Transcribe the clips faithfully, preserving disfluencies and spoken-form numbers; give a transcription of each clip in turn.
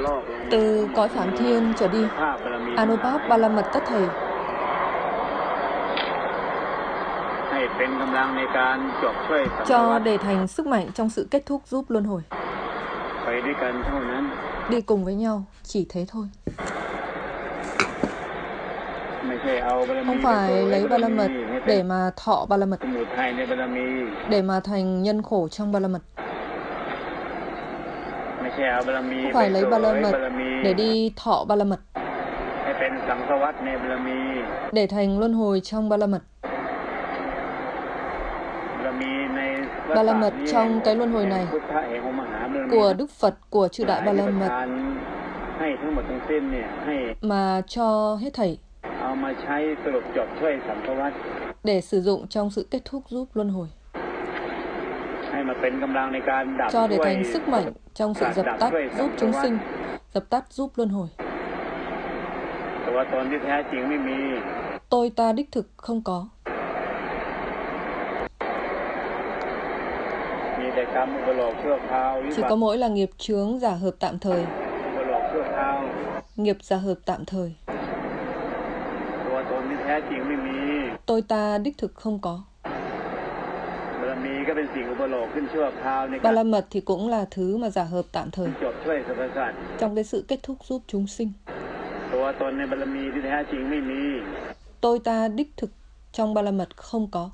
Từ cõi Phạm Thiên trở đi, Anupap Balamật tất thầy cho để thành sức mạnh trong sự kết thúc giúp luân hồi. Đi cùng với nhau, chỉ thế thôi. Không phải lấy Balamật để mà thọ Balamật, để mà thành nhân khổ trong Balamật. Không phải lấy Balamật để đi thọ Balamật, để thành luân hồi trong Balamật. Balamật trong cái luân hồi này của Đức Phật, của chư Đại Balamật mà cho hết thảy để sử dụng trong sự kết thúc giúp luân hồi, cho để thành sức mạnh trong sự dập tắt giúp chúng sinh, dập tắt giúp luân hồi. Tôi ta đích thực không có. Chỉ có mỗi là nghiệp chướng giả hợp tạm thời, nghiệp giả hợp tạm thời. Tôi ta đích thực không có. Balamật thì cũng là thứ mà giả hợp tạm thời trong cái sự kết thúc giúp chúng sinh. Tôi ta đích thực trong Balamật không có.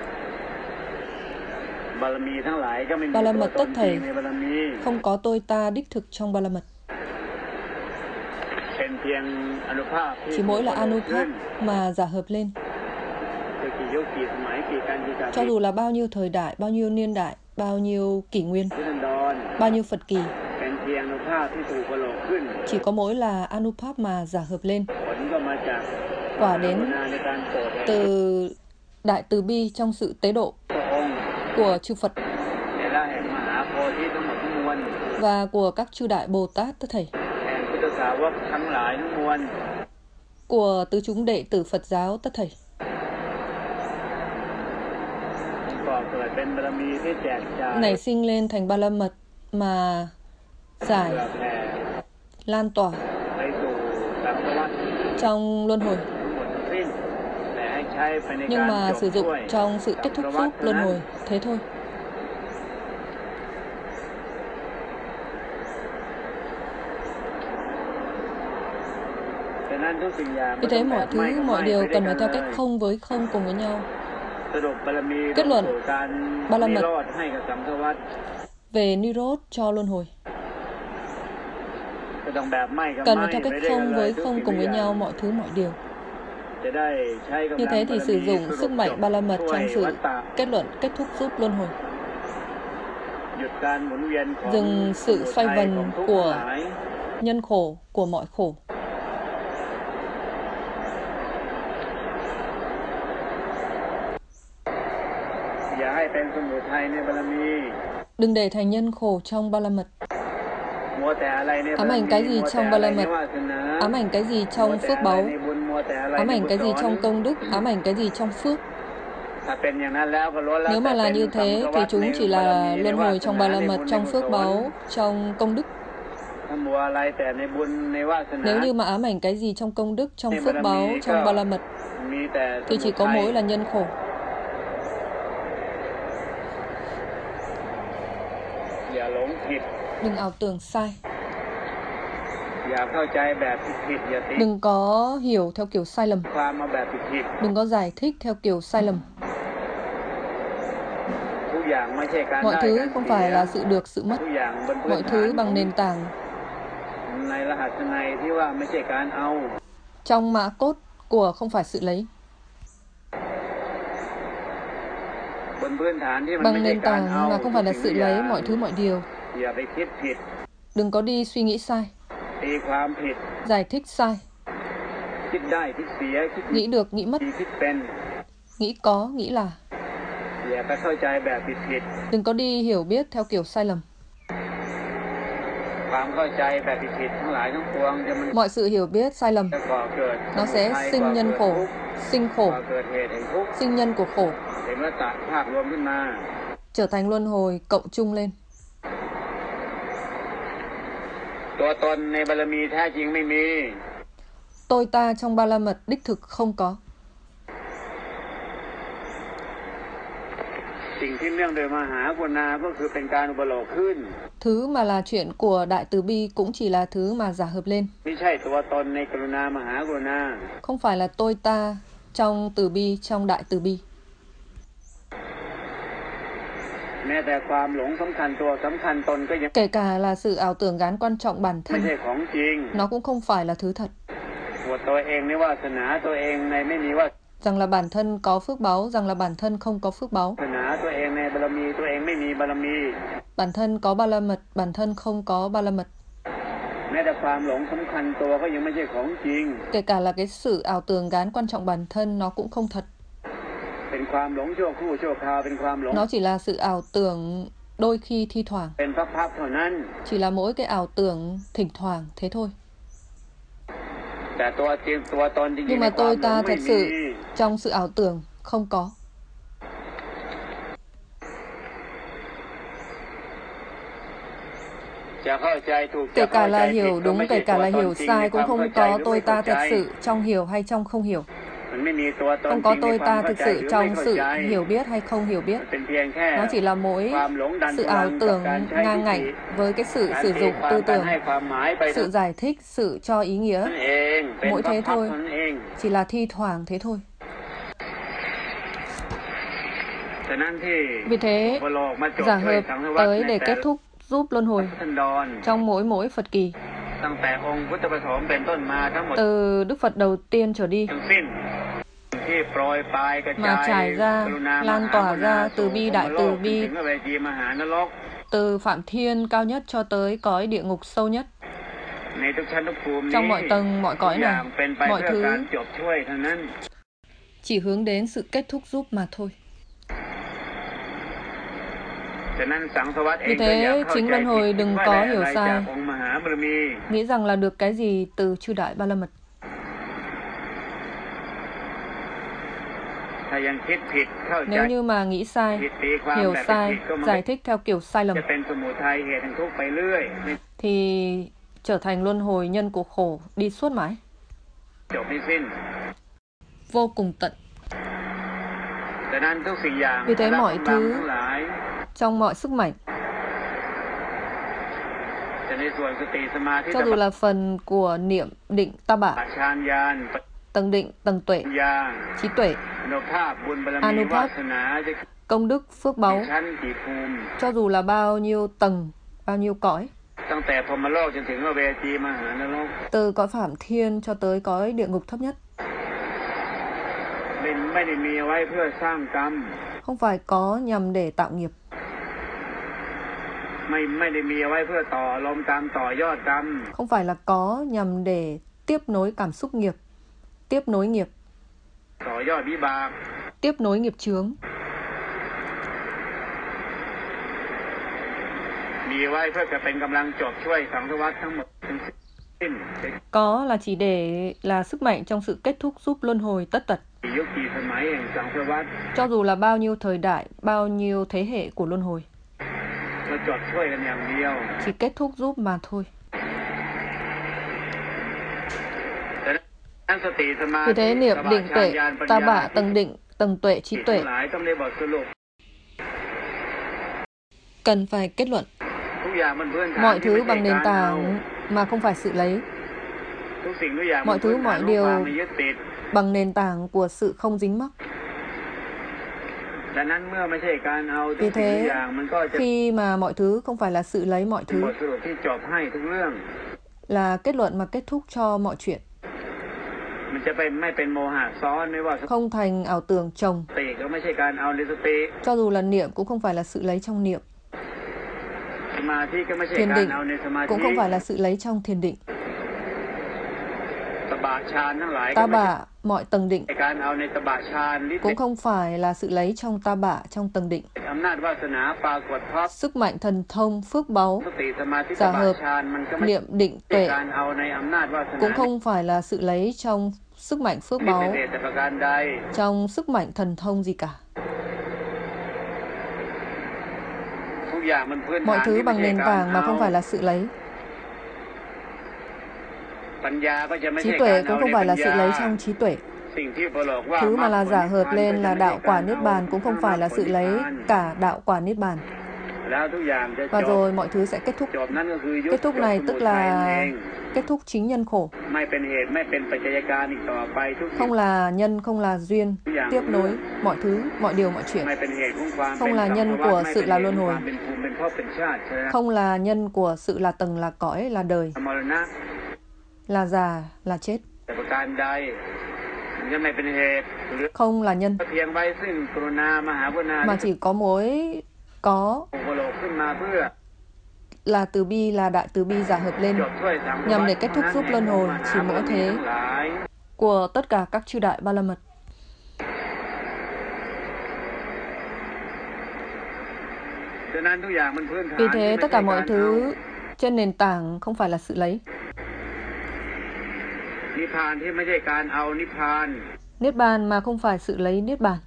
Balamật tất thảy không có tôi ta đích thực trong Balamật. Chỉ mỗi là Anupap mà giả hợp lên. Cho dù là bao nhiêu thời đại, bao nhiêu niên đại, bao nhiêu kỷ nguyên, bao nhiêu Phật kỳ, chỉ có mỗi là Anupap mà giả hợp lên. Quả đến từ đại từ bi trong sự tế độ của chư Phật và của các chư Đại Bồ Tát tất thảy, của tứ chúng đệ tử Phật giáo tất thảy. Nảy sinh lên thành Balamật mà giải lan tỏa trong luân hồi, nhưng mà sử dụng trong sự kết thúc giúp luân hồi, thế thôi. Vì thế mọi thứ, mọi điều cần phải theo cách không với không cùng với nhau. Kết luận Balamật về Nirod cho luân hồi cần phải theo cách không với không cùng với nhau mọi thứ, mọi điều. Như thế thì sử dụng sức mạnh Balamật trong sự kết luận kết thúc giúp luân hồi, dừng sự xoay vần của nhân khổ, của mọi khổ. Đừng để thành nhân khổ trong Balamật. Ám ảnh cái gì trong Balamật, ám ảnh cái gì trong phước báu, ám ảnh cái gì trong công đức, ám ảnh cái gì trong phước. Nếu mà là như thế thì chúng chỉ là luân hồi trong Balamật, trong phước báu, trong công đức. Nếu như mà ám ảnh cái gì trong công đức, trong phước báu, trong Balamật thì chỉ có mỗi là nhân khổ. Đừng ảo tưởng sai. Đừng có hiểu theo kiểu sai lầm. Đừng có giải thích theo kiểu sai lầm. Mọi thứ không phải là sự được, sự mất. Mọi thứ bằng nền tảng trong mã cốt của không phải sự lấy. Bằng nền tảng mà không phải là sự lấy mọi thứ, mọi điều. Đừng có đi suy nghĩ sai, giải thích sai, nghĩ được, nghĩ mất, nghĩ có, nghĩ là. Đừng có đi hiểu biết theo kiểu sai lầm. Mọi sự hiểu biết sai lầm nó sẽ sinh nhân khổ, sinh khổ, sinh nhân của khổ, trở thành luân hồi cộng chung lên. Tôi ta trong ba la mật đích thực không có. Thứ mà là chuyện của Đại Từ Bi cũng chỉ là thứ mà giả hợp lên. Không phải là tôi ta trong Từ Bi, trong Đại Từ Bi. Kể cả là sự ảo tưởng gán quan trọng bản thân, nó cũng không phải là thứ thật. Rằng là bản thân có phước báu, rằng là bản thân không có phước báu. Bản thân có ba la mật, bản thân không có ba la mật. Kể cả là cái sự ảo tưởng gán quan trọng bản thân, nó cũng không thật. Nó chỉ là sự ảo tưởng đôi khi thi thoảng. Chỉ là mỗi cái ảo tưởng thỉnh thoảng, thế thôi. Nhưng mà tôi ta thật sự trong sự ảo tưởng không có. Kể cả là hiểu đúng, kể cả là hiểu sai, cũng không có tôi ta thật sự trong hiểu hay trong không hiểu. Không có tôi ta thực sự trong sự hiểu biết hay không hiểu biết. Nó chỉ là mỗi sự ảo tưởng ngang ngạnh với cái sự sử dụng tư tưởng, sự giải thích, sự cho ý nghĩa. Mỗi thế thôi, chỉ là thi thoảng thế thôi. Vì thế, giả hợp tới để kết thúc giúp luân hồi trong mỗi mỗi Phật kỳ. Từ Đức Phật đầu tiên trở đi, mà trải ra, lan tỏa ra từ bi đại từ bi, từ Phạm Thiên cao nhất cho tới cõi địa ngục sâu nhất. Trong mọi tầng, mọi cõi này, mọi thứ chỉ hướng đến sự kết thúc giúp mà thôi. Vì thế, chính luân hồi đừng có hiểu sai, nghĩ rằng là được cái gì từ chư Đại Ba La Mật. Nếu như mà nghĩ sai, hiểu sai, giải thích theo kiểu sai lầm, thì trở thành luân hồi nhân của khổ đi suốt mãi, vô cùng tận. Vì thế mọi thứ trong mọi sức mạnh, cho dù là phần của niệm, định, ta bả, tầng định, tầng tuệ, trí tuệ, Anupap, công đức, phước báu, cho dù là bao nhiêu tầng, bao nhiêu cõi, từ cõi Phạm Thiên cho tới cõi địa ngục thấp nhất, không phải có nhằm để tạo nghiệp, không phải là có nhằm để tiếp nối cảm xúc nghiệp, tiếp nối nghiệp, tiếp nối nghiệp chướng, có là chỉ để là sức mạnh trong sự kết thúc giúp luân hồi tất tật. Cho dù là bao nhiêu thời đại, bao nhiêu thế hệ của luân hồi, chỉ kết thúc giúp mà thôi. Vì thế niệm, định, tuệ, ta bả, tầng định, tầng tuệ, trí tuệ cần phải kết luận. Mọi thứ bằng nền tảng mà không phải sự lấy. Mọi thứ, mọi điều bằng nền tảng của sự không dính mắc. Vì thế, khi mà mọi thứ không phải là sự lấy mọi thứ, là kết luận mà kết thúc cho mọi chuyện, không thành ảo tưởng chồng. Cho dù là niệm cũng không phải là sự lấy trong niệm. Thiền định cũng không phải là sự lấy trong thiền định. Ta bả, mọi tầng định cũng không phải là sự lấy trong ta bả trong tầng định. Sức mạnh thần thông, phước báu, giả hợp, niệm, định, tuệ cũng không phải là sự lấy trong sức mạnh phước báu, trong sức mạnh thần thông gì cả. Mọi thứ bằng nền tảng mà không phải là sự lấy. Trí tuệ cũng không phải là sự lấy trong trí tuệ. Thứ mà là giả hợp lên là đạo quả Niết Bàn cũng không phải là sự lấy cả đạo quả Niết Bàn. Và rồi mọi thứ sẽ kết thúc. Kết thúc này tức là kết thúc chính nhân khổ. Không là nhân, không là duyên, tiếp nối mọi thứ, mọi điều, mọi chuyện. Không là nhân của sự là luân hồi. Không là nhân của sự là tầng, là cõi, là đời, là già, là chết. Không là nhân, mà chỉ có mối có là từ bi, là đại từ bi giả hợp lên nhằm để kết thúc giúp luân hồi chỉ mỗi thế của tất cả các chư đại ba la mật. Vì thế tất cả mọi thứ trên nền tảng không phải là sự lấy. Niết bàn mà không phải sự lấy niết bàn.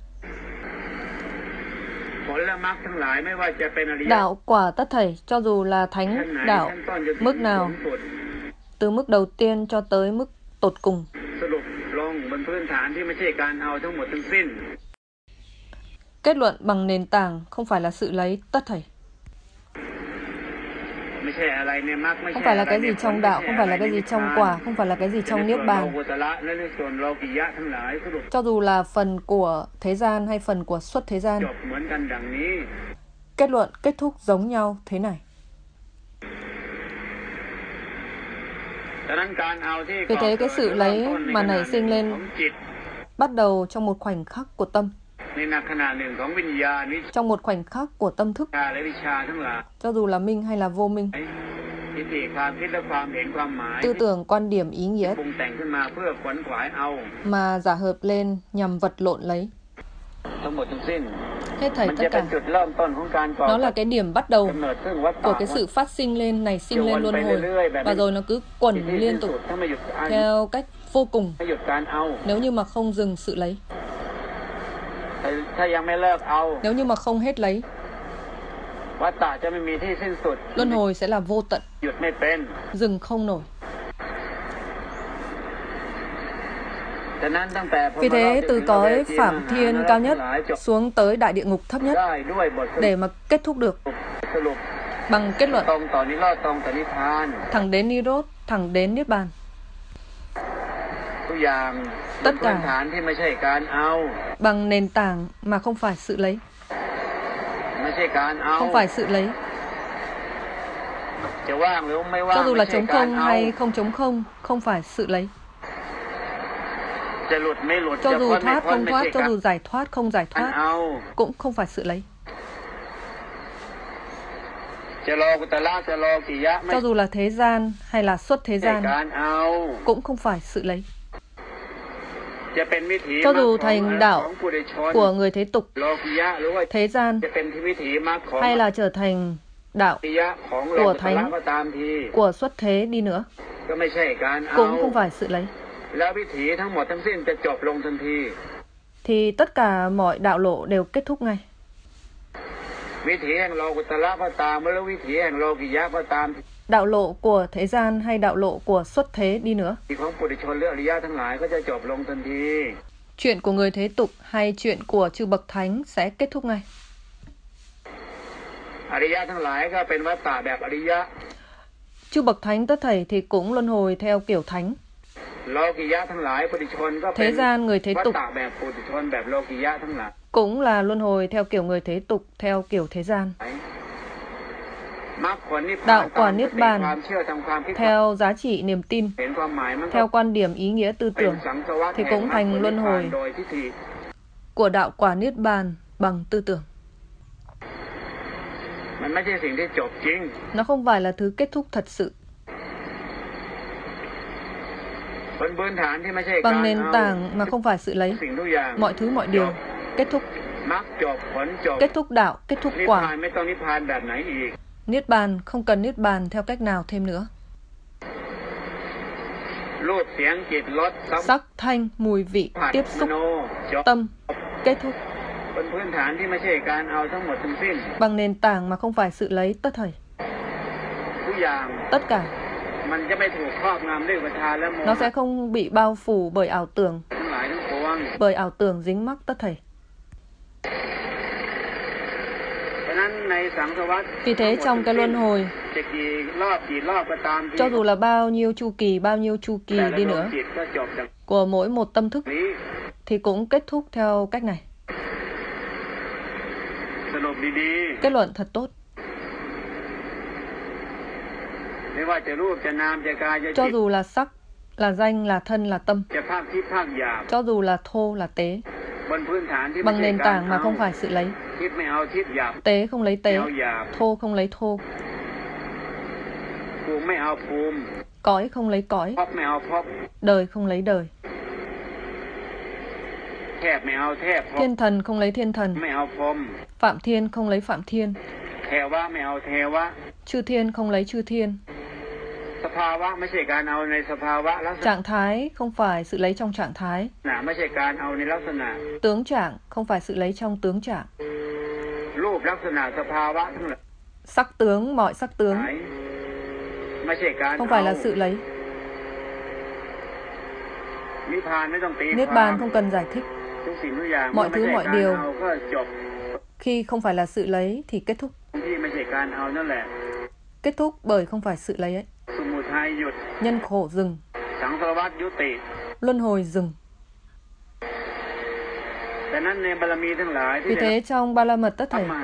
Đạo quả tất thảy, cho dù là thánh đạo mức nào, từ mức đầu tiên cho tới mức tột cùng, kết luận bằng nền tảng không phải là sự lấy tất thảy. Không phải là cái gì trong đạo, không phải là cái gì trong quả, không phải là cái gì trong niết bàn. Cho dù là phần của thế gian hay phần của xuất thế gian, kết luận kết thúc giống nhau thế này. Vì thế cái sự lấy mà nảy sinh lên bắt đầu trong một khoảnh khắc của tâm, trong một khoảnh khắc của tâm thức, cho dù là minh hay là vô minh, tư tưởng, quan điểm, ý nghĩa mà giả hợp lên nhằm vật lộn lấy. Hết thảy tất cả, nó là cái điểm bắt đầu của cái sự phát sinh lên, nảy sinh lên luân hồi, và rồi nó cứ quẩn liên tục theo cách vô cùng nếu như mà không dừng sự lấy. Nếu như mà không hết lấy, luân hồi sẽ là vô tận, dừng không nổi. Vì thế từ cõi Phạm Thiên cao nhất xuống tới đại địa ngục thấp nhất để mà kết thúc được bằng kết luận thẳng đến Nirodha, thẳng đến Niết Bàn. Tất cả bằng nền tảng mà không phải sự lấy. Không phải sự lấy. Cho dù là trống không hay không trống không, không phải sự lấy. Cho dù thoát không thoát, cho dù giải thoát không giải thoát, cũng không phải sự lấy. Cho dù là thế gian hay là xuất thế gian, cũng không phải sự lấy. Cho dù thành đạo của người thế tục, thế gian, hay là trở thành đạo của thánh, của xuất thế đi nữa, cũng không phải sự lấy. Thì tất cả mọi đạo lộ đều kết thúc ngay. Đạo lộ của thế gian hay đạo lộ của xuất thế đi nữa, chuyện của người thế tục hay chuyện của chư bậc thánh sẽ kết thúc ngay. Chư bậc thánh tất thảy thì cũng luân hồi theo kiểu thánh. Thế gian người thế tục cũng là luân hồi theo kiểu người thế tục, theo kiểu thế gian. Đạo quả Niết Bàn theo giá trị niềm tin, theo quan điểm ý nghĩa tư tưởng, thì cũng thành luân hồi của đạo quả Niết Bàn bằng tư tưởng. Nó không phải là thứ kết thúc thật sự. Bằng nền tảng mà không phải sự lấy, mọi thứ mọi điều kết thúc. Kết thúc đạo, kết thúc quả. Niết bàn không cần niết bàn theo cách nào thêm nữa. Sắc, thanh, mùi vị, tiếp xúc, tâm, kết thúc. Bằng nền tảng mà không phải sự lấy tất thảy. Tất cả Nó sẽ không bị bao phủ bởi ảo tưởng, bởi ảo tưởng dính mắc tất thảy. Vì thế trong cái luân hồi, cho dù là bao nhiêu chu kỳ, bao nhiêu chu kỳ đi nữa, của mỗi một tâm thức, thì cũng kết thúc theo cách này. Kết luận thật tốt. Cho dù là sắc, là danh, là thân, là tâm, cho dù là thô, là tế, bằng nền tảng mà không phải sự lấy. Tế không lấy tế, thô không lấy thô, cõi không lấy cõi, đời không lấy đời, thiên thần không lấy thiên thần, phạm thiên không lấy phạm thiên, chư thiên không lấy chư thiên. Trạng thái không phải sự lấy trong trạng thái. Tướng trạng không phải sự lấy trong tướng trạng. Sắc tướng, mọi sắc tướng không phải là sự lấy. Niết bàn không cần giải thích. Mọi thứ mọi điều khi không phải là sự lấy thì kết thúc. Kết thúc bởi không phải sự lấy ấy. Nhân khổ dừng, luân hồi dừng. Vì thế trong ba la mật tất thảy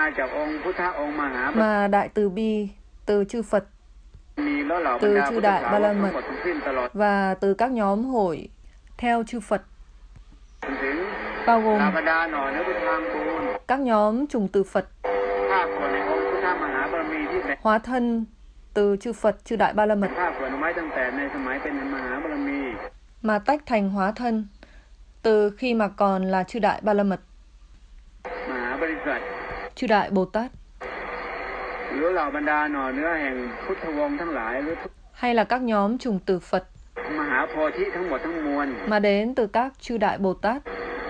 mà đại từ bi từ chư Phật, từ chư đại ba la mật và từ các nhóm hội theo chư Phật, bao gồm các nhóm trùng từ Phật, hóa thân từ chư Phật, chư đại ba la mật, mà tách thành hóa thân từ khi mà còn là chư đại ba la mật, chư đại Bồ Tát, hay là các nhóm trùng từ Phật mà đến từ các chư đại Bồ Tát,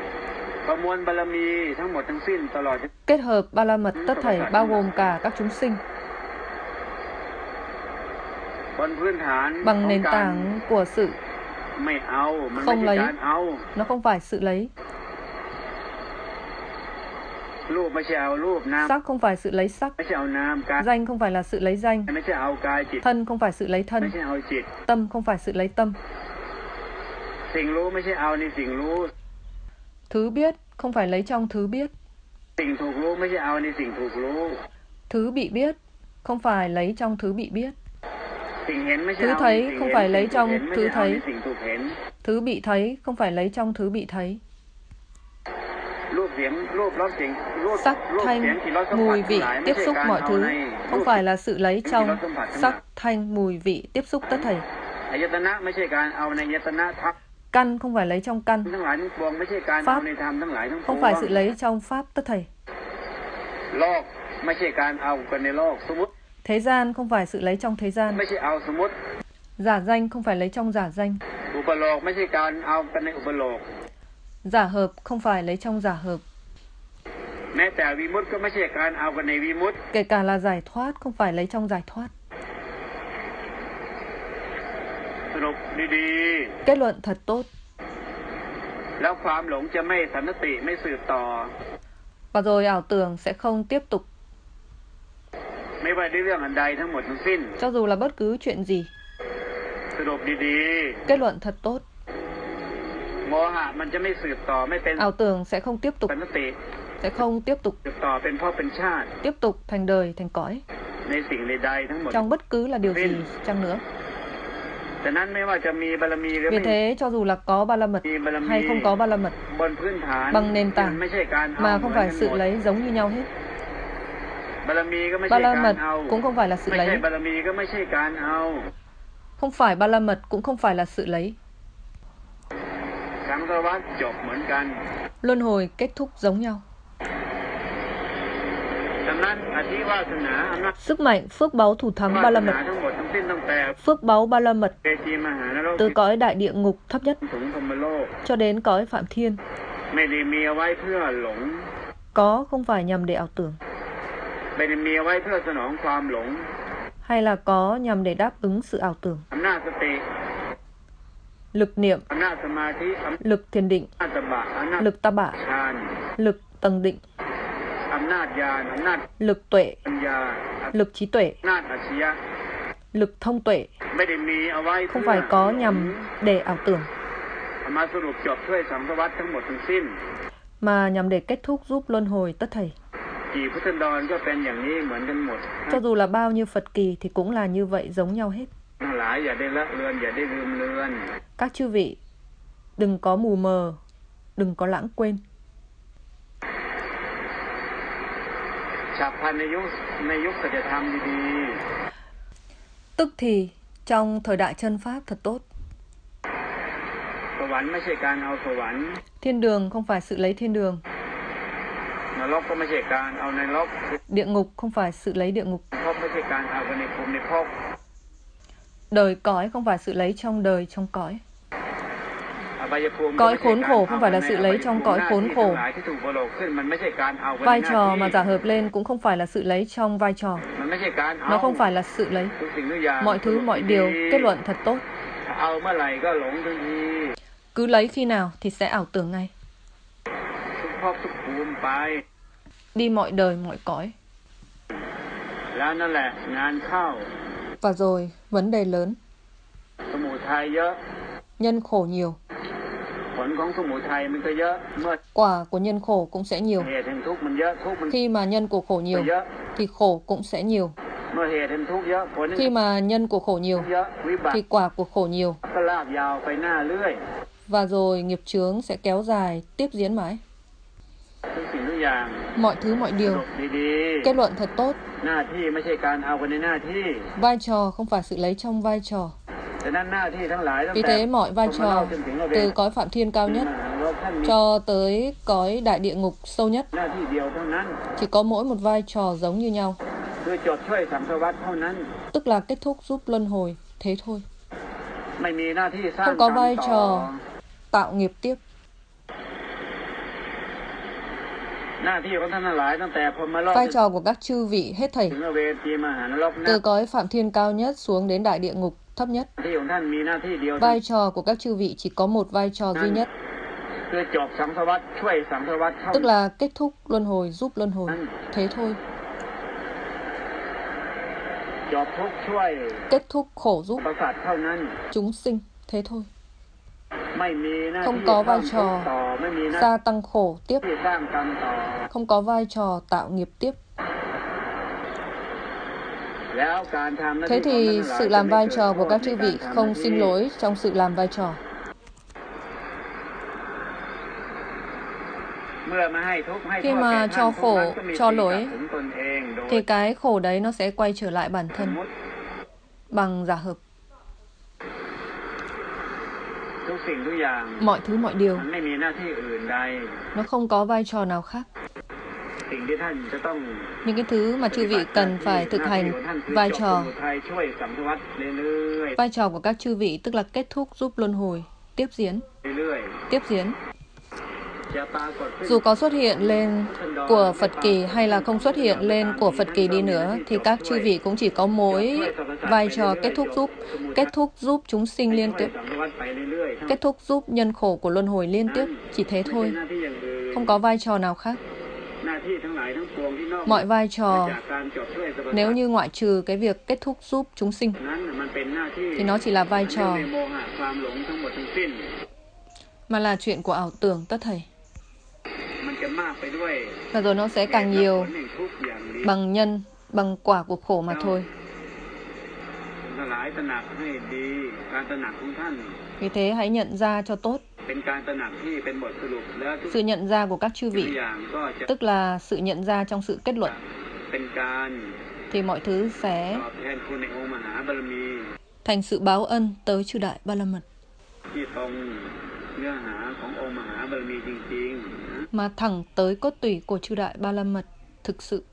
kết hợp ba la mật tất thảy bao gồm cả các chúng sinh, bằng nền tảng của sự không lấy. Nó không phải sự lấy. Sắc không phải sự lấy sắc, danh không phải là sự lấy danh, thân không phải sự lấy thân, tâm không phải sự lấy tâm, thứ biết không phải lấy trong thứ biết, thứ bị biết không phải lấy trong thứ bị biết, thứ thấy không phải lấy trong thứ thấy, thứ bị thấy không phải lấy trong thứ bị thấy. Sắc, thanh, mùi, vị, tiếp xúc mọi thứ không phải là sự lấy trong sắc, thanh, mùi, vị, tiếp xúc tất thảy. Căn không phải lấy trong căn, pháp không phải sự lấy trong pháp tất thảy. Thế gian không phải sự lấy trong thế gian, giả danh không phải lấy trong giả danh, giả hợp không phải lấy trong giả hợp, kể cả là giải thoát không phải lấy trong giải thoát. Kết luận thật tốt. Và rồi ảo tưởng sẽ không tiếp tục. Cho dù là bất cứ chuyện gì. Kết luận thật tốt. Ảo tưởng sẽ không tiếp tục. Sẽ không tiếp tục. Tiếp tục thành đời, thành cõi. Trong bất cứ là điều gì chăng nữa. Vì thế cho dù là có ba la mật hay không có ba la mật, bằng nền tảng mà không phải sự lấy giống như nhau hết. Ba la mật cũng không phải là sự lấy. Không phải ba la mật cũng không phải là sự lấy. Luân hồi kết thúc giống nhau. Sức mạnh phước báu thủ thắng ba la mật. Phước báu ba la mật từ cõi đại địa ngục thấp nhất cho đến cõi phạm thiên, có không phải nhằm để ảo tưởng, hay là có nhằm để đáp ứng sự ảo tưởng? Lực niệm, lực thiền định, lực ta bạ, lực tầng định, lực tuệ, lực trí tuệ, lực thông tuệ, không phải có nhằm để ảo tưởng, mà nhằm để kết thúc giúp luân hồi tất thảy. Cho dù là bao nhiêu Phật kỳ thì cũng là như vậy, giống nhau hết. Các chư vị, đừng có mù mờ, đừng có lãng quên. Tức thì trong thời đại chân Pháp thật tốt. Thiên đường không phải sự lấy thiên đường. Địa ngục không phải sự lấy địa ngục. Đời cõi không phải sự lấy trong đời trong cõi. Cõi khốn khổ không phải là sự lấy trong cõi khốn khổ. Vai trò mà giả hợp lên cũng không phải là sự lấy trong vai trò. Nó không phải là sự lấy. Mọi thứ, mọi điều, kết luận thật tốt. Cứ lấy khi nào thì sẽ ảo tưởng ngay. Đi mọi đời, mọi cõi. Và rồi, vấn đề lớn. Nhân khổ nhiều. Quả của nhân khổ cũng sẽ nhiều. Khi mà nhân của khổ nhiều, thì khổ cũng sẽ nhiều. Khi mà nhân của khổ nhiều, thì quả của khổ nhiều. Và rồi nghiệp chướng sẽ kéo dài, tiếp diễn mãi. Mọi thứ, mọi điều, kết luận thật tốt. Vai trò không phải sự lấy trong vai trò. Vì thế mọi vai trò, từ cõi Phạm Thiên cao nhất cho tới cõi đại địa ngục sâu nhất, chỉ có mỗi một vai trò giống như nhau, tức là kết thúc giúp luân hồi, thế thôi. Không có vai trò tạo nghiệp tiếp. Vai trò của các chư vị hết thảy, từ cõi Phạm Thiên cao nhất xuống đến đại địa ngục thấp nhất, vai trò của các chư vị chỉ có một vai trò duy nhất, tức là kết thúc luân hồi, giúp luân hồi, thế thôi. Kết thúc khổ giúp chúng sinh, thế thôi. Không có vai trò gia tăng khổ tiếp, không có vai trò tạo nghiệp tiếp. Thế thì sự làm vai trò của các chư vị không xin lỗi trong sự làm vai trò. Khi mà cho khổ, cho lỗi, thì cái khổ đấy nó sẽ quay trở lại bản thân bằng giả hợp. Mọi thứ, mọi điều, nó không có vai trò nào khác. Những cái thứ mà chư vị cần phải thực hành vai trò. Vai trò của các chư vị tức là kết thúc giúp luân hồi, tiếp diễn, tiếp diễn. Dù có xuất hiện lên của Phật kỳ hay là không xuất hiện lên của Phật kỳ đi nữa, thì các chư vị cũng chỉ có mỗi vai trò kết thúc giúp, kết thúc giúp chúng sinh liên tiếp, kết thúc giúp nhân khổ của luân hồi liên tiếp, chỉ thế thôi. Không có vai trò nào khác. Mọi vai trò, nếu như ngoại trừ cái việc kết thúc giúp chúng sinh, thì nó chỉ là vai trò, mà là chuyện của ảo tưởng tất thảy. Và rồi nó sẽ càng nhiều bằng nhân, bằng quả của khổ mà thôi. Vì thế hãy nhận ra cho tốt. Sự nhận ra của các chư vị, tức là sự nhận ra trong sự kết luận, thì mọi thứ sẽ thành sự báo ân tới chư Đại Ba La Mật, mà thẳng tới cốt tủy của chư Đại Ba La Mật thực sự.